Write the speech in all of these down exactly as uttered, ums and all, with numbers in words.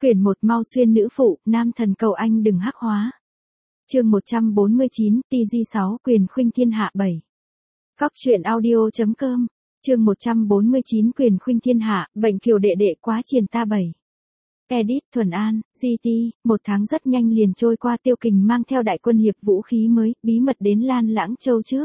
Quyển một Mau xuyên nữ phụ, nam thần cầu anh đừng hắc hóa. Chương một trăm bốn mươi chín, T G sáu, quyền khuynh thiên hạ bảy. Cóc truyện audio.com. Chương một trăm bốn mươi chín, quyền khuynh thiên hạ, bệnh kiều đệ đệ quá triền ta bảy. Edit Thuần An, giê tê, một tháng rất nhanh liền trôi qua. Tiêu Kình mang theo đại quân hiệp vũ khí mới, bí mật đến Lan Lãng Châu trước.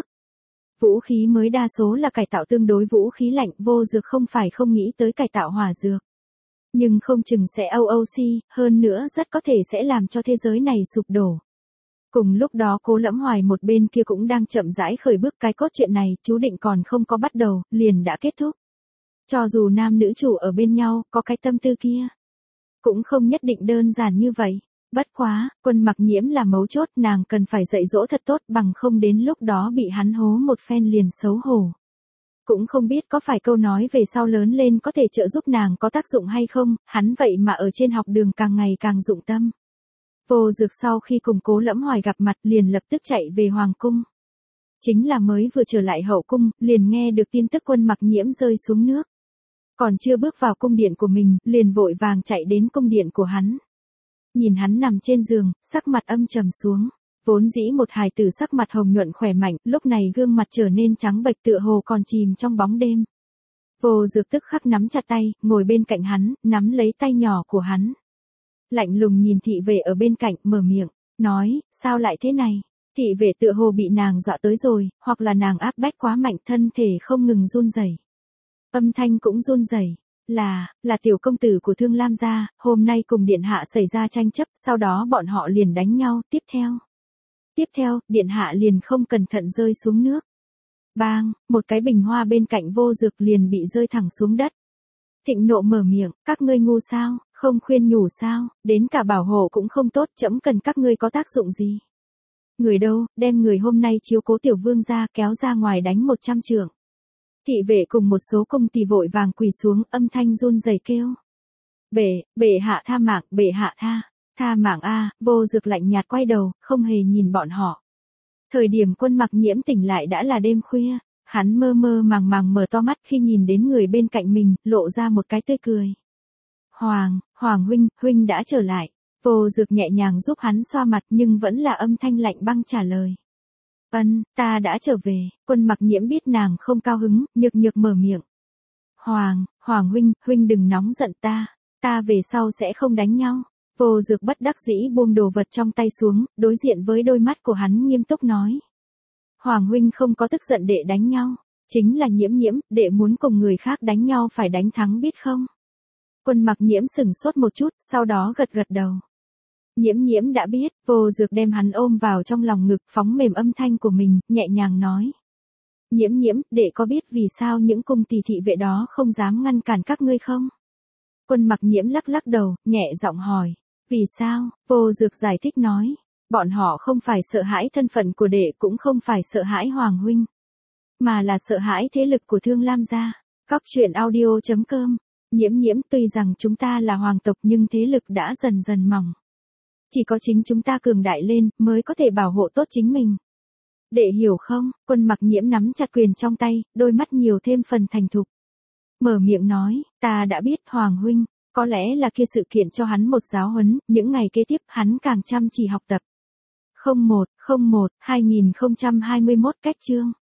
Vũ khí mới đa số là cải tạo tương đối vũ khí lạnh, vô dược không phải không nghĩ tới cải tạo hỏa dược. Nhưng không chừng sẽ o o xê, hơn nữa rất có thể sẽ làm cho thế giới này sụp đổ. Cùng lúc đó Cố Lẫm Hoài một bên kia cũng đang chậm rãi khởi bước, cái cốt truyện này chú định còn không có bắt đầu, liền đã kết thúc. Cho dù nam nữ chủ ở bên nhau, có cái tâm tư kia, cũng không nhất định đơn giản như vậy. Bất quá, Quân Mặc Nhiễm là mấu chốt, nàng cần phải dạy dỗ thật tốt, bằng không đến lúc đó bị hắn hố một phen liền xấu hổ. Cũng không biết có phải câu nói về sau lớn lên có thể trợ giúp nàng có tác dụng hay không, hắn vậy mà ở trên học đường càng ngày càng dụng tâm. Vô Dược sau khi cùng Cố Lẫm Hoài gặp mặt liền lập tức chạy về Hoàng cung. Chính là mới vừa trở lại hậu cung, liền nghe được tin tức Quân Mặc Nhiễm rơi xuống nước. Còn chưa bước vào cung điện của mình, liền vội vàng chạy đến cung điện của hắn. Nhìn hắn nằm trên giường, sắc mặt âm trầm xuống. Vốn dĩ một hài tử sắc mặt hồng nhuận khỏe mạnh, lúc này gương mặt trở nên trắng bệch tựa hồ còn chìm trong bóng đêm. Vô Dược tức khắc nắm chặt tay, ngồi bên cạnh hắn, nắm lấy tay nhỏ của hắn. Lạnh lùng nhìn thị vệ ở bên cạnh, mở miệng, nói, sao lại thế này? Thị vệ tựa hồ bị nàng dọa tới rồi, hoặc là nàng áp bách quá mạnh, thân thể không ngừng run rẩy. Âm thanh cũng run rẩy. Là, là tiểu công tử của Thương Lam gia, hôm nay cùng điện hạ xảy ra tranh chấp, sau đó bọn họ liền đánh nhau, tiếp theo. Tiếp theo, điện hạ liền không cẩn thận rơi xuống nước. Bang, một cái bình hoa bên cạnh Vô Dược liền bị rơi thẳng xuống đất. Thịnh nộ mở miệng, các ngươi ngu sao, không khuyên nhủ sao, đến cả bảo hộ cũng không tốt, trẫm cần các ngươi có tác dụng gì? Người đâu, đem người hôm nay chiếu cố tiểu vương ra kéo ra ngoài đánh một trăm trượng. Thị vệ cùng một số công tỳ vội vàng quỳ xuống, âm thanh run rẩy kêu. Bệ, bệ hạ tha mạng, bệ hạ tha, tha mạng a. Vô Dược lạnh nhạt quay đầu, không hề nhìn bọn họ. Thời điểm Quân Mặc Nhiễm tỉnh lại đã là đêm khuya, hắn mơ mơ màng màng mở to mắt khi nhìn đến người bên cạnh mình, lộ ra một cái tươi cười. Hoàng, Hoàng huynh, huynh đã trở lại. Vô Dược nhẹ nhàng giúp hắn xoa mặt nhưng vẫn là âm thanh lạnh băng trả lời. Ân, ta đã trở về. Quân Mặc Nhiễm biết nàng không cao hứng, nhược nhược mở miệng. Hoàng, Hoàng huynh, huynh đừng nóng giận ta, ta về sau sẽ không đánh nhau. Vô Dược bất đắc dĩ buông đồ vật trong tay xuống, đối diện với đôi mắt của hắn nghiêm túc nói. Hoàng huynh không có tức giận đệ đánh nhau, chính là Nhiễm Nhiễm, đệ muốn cùng người khác đánh nhau phải đánh thắng biết không? Quân Mặc Nhiễm sững sốt một chút, sau đó gật gật đầu. Nhiễm Nhiễm đã biết. Vô Dược đem hắn ôm vào trong lòng ngực, phóng mềm âm thanh của mình, nhẹ nhàng nói. Nhiễm Nhiễm, đệ có biết vì sao những cung tỳ thị vệ đó không dám ngăn cản các ngươi không? Quân Mặc Nhiễm lắc lắc đầu, nhẹ giọng hỏi. Vì sao? Vô Dược giải thích nói. Bọn họ không phải sợ hãi thân phận của đệ, cũng không phải sợ hãi Hoàng huynh, mà là sợ hãi thế lực của Thương Lam gia. Cóc truyện audio.com. Nhiễm Nhiễm, tuy rằng chúng ta là hoàng tộc nhưng thế lực đã dần dần mỏng. Chỉ có chính chúng ta cường đại lên, mới có thể bảo hộ tốt chính mình. Đệ hiểu không? Quân Mặc Nhiễm nắm chặt quyền trong tay, đôi mắt nhiều thêm phần thành thục. Mở miệng nói, ta đã biết Hoàng huynh, có lẽ là kia sự kiện cho hắn một giáo huấn, những ngày kế tiếp hắn càng chăm chỉ học tập. không một, không một, hai nghìn không trăm hai mươi mốt cách chương.